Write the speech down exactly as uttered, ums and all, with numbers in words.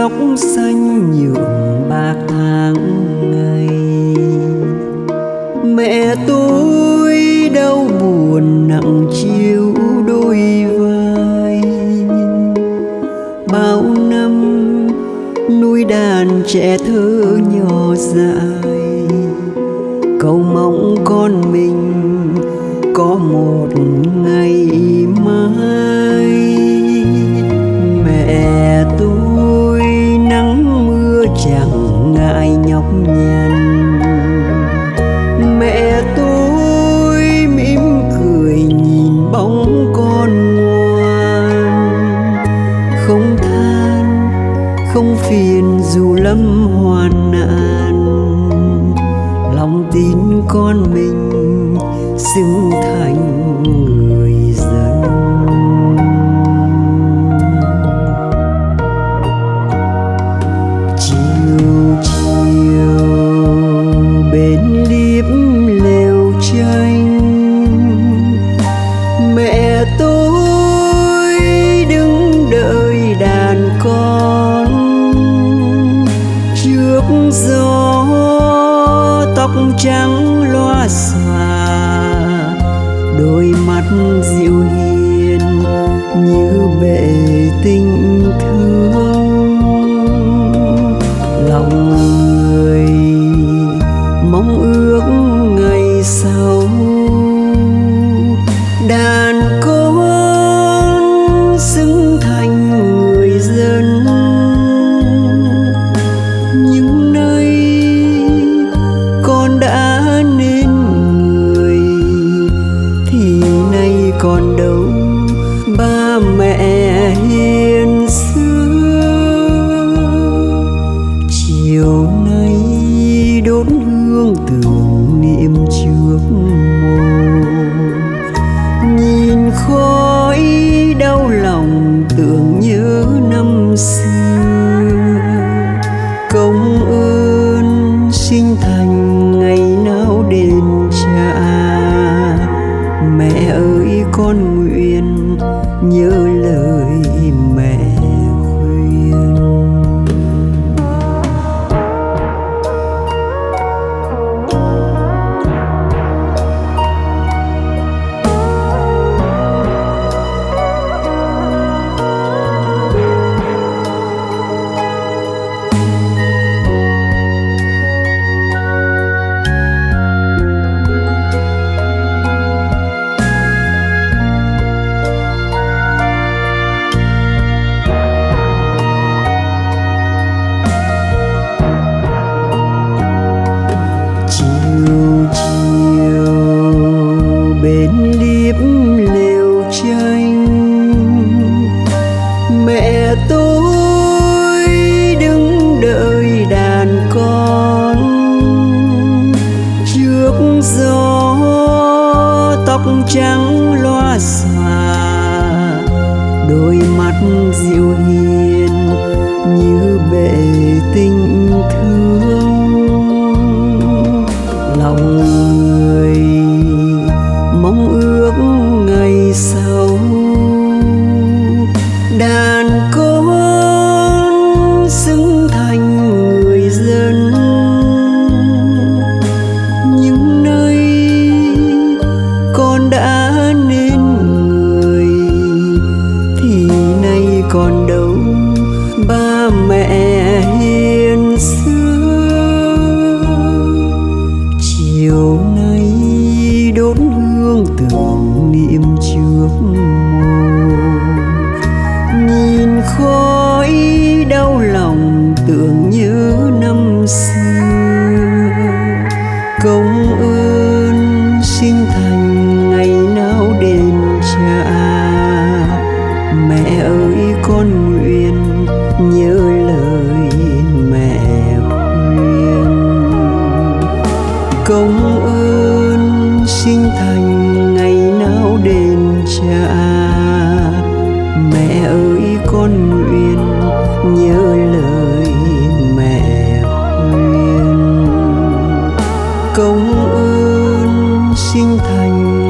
tóc xanh nhuộm bạc tháng ngày. Mẹ tôi đau buồn nặng chiếu đôi vai, bao năm nuôi đàn trẻ thơ nhỏ dại, cầu mong con mình có một ngày mai. Mẹ tôi nắng mưa chẳng ngại nhọc nhằn, mẹ tôi mỉm cười nhìn bóng con ngoan, không than không phiền dù lâm hoạn nạn, lòng tin con mình xứng thành người dân. Chiều chiều bên liếp lều tranh, mẹ tôi đứng đợi đàn con trước gió tóc trắng loa xòa, đôi mắt dịu hiền như bể tình thương. Lòng người mong ước ngày sau đàn con xứng thành người dân. Nhưng nay con đã nên người thì nay còn đâu ba mẹ hiền xưa. Chiều nay đốt hương tưởng niệm trước mồ, nhìn khói đau lòng tưởng nhớ năm xưa. Công ơn sinh thành ngày nào đền trả, mẹ ơi con nguyện nhớ lời mẹ khuyên. Bên liếp lều tranh, mẹ tôi đứng đợi đàn con trước gió tóc trắng loa xòa, đôi mắt dịu hiền như bể tình thương. Lòng người mong ước ngày sau đàn con xứng thành người dân. Nhưng nay con đã nên người thì nay còn đâu ba mẹ hiền xưa. Chiều nay đốt hương tưởng niệm trước mồ, nhìn khói đau lòng tưởng nhớ năm xưa. Công ơn sinh thành ngày nào đền trả, mẹ ơi con nguyện nhớ lời mẹ khuyên. Công ơn sinh thành ngày nào đền trả, mẹ ơi con nguyện nhớ lời mẹ khuyên. Công ơn sinh thành